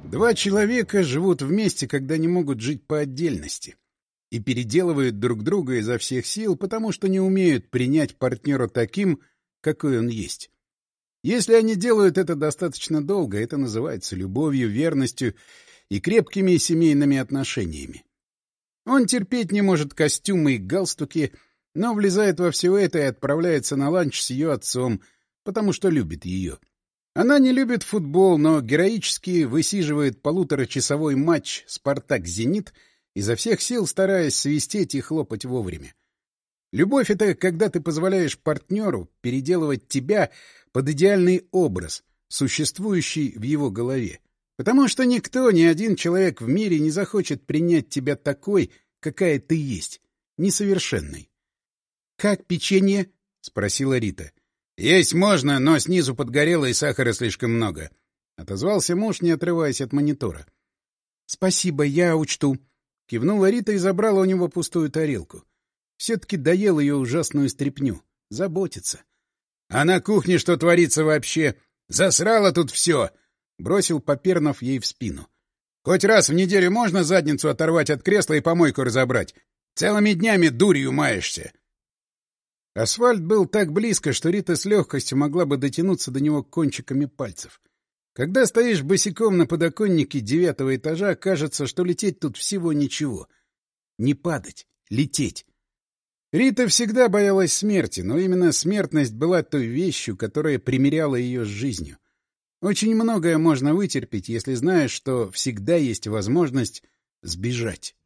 Два человека живут вместе, когда не могут жить по отдельности, и переделывают друг друга изо всех сил, потому что не умеют принять партнера таким, какой он есть. Если они делают это достаточно долго, это называется любовью, верностью и крепкими семейными отношениями. Он терпеть не может костюмы и галстуки, но влезает во все это и отправляется на ланч с ее отцом, потому что любит ее. Она не любит футбол, но героически высиживает полуторачасовой матч «Спартак-Зенит», изо всех сил стараясь свистеть и хлопать вовремя. Любовь — это когда ты позволяешь партнеру переделывать тебя под идеальный образ, существующий в его голове. Потому что никто, ни один человек в мире не захочет принять тебя такой, какая ты есть, несовершенной. — Как печенье? — спросила Рита. — Есть можно, но снизу подгорело и сахара слишком много, — отозвался муж, не отрываясь от монитора. — Спасибо, я учту. Кивнула Рита и забрала у него пустую тарелку. Все-таки доел ее ужасную стряпню. Заботится. — А на кухне что творится вообще? Засрало тут все! — бросил Попернов ей в спину. — Хоть раз в неделю можно задницу оторвать от кресла и помойку разобрать? Целыми днями дурью маешься. Асфальт был так близко, что Рита с легкостью могла бы дотянуться до него кончиками пальцев. Когда стоишь босиком на подоконнике 9-го этажа, кажется, что лететь тут всего ничего. Не падать, лететь. Рита всегда боялась смерти, но именно смертность была той вещью, которая примиряла ее с жизнью. Очень многое можно вытерпеть, если знаешь, что всегда есть возможность сбежать.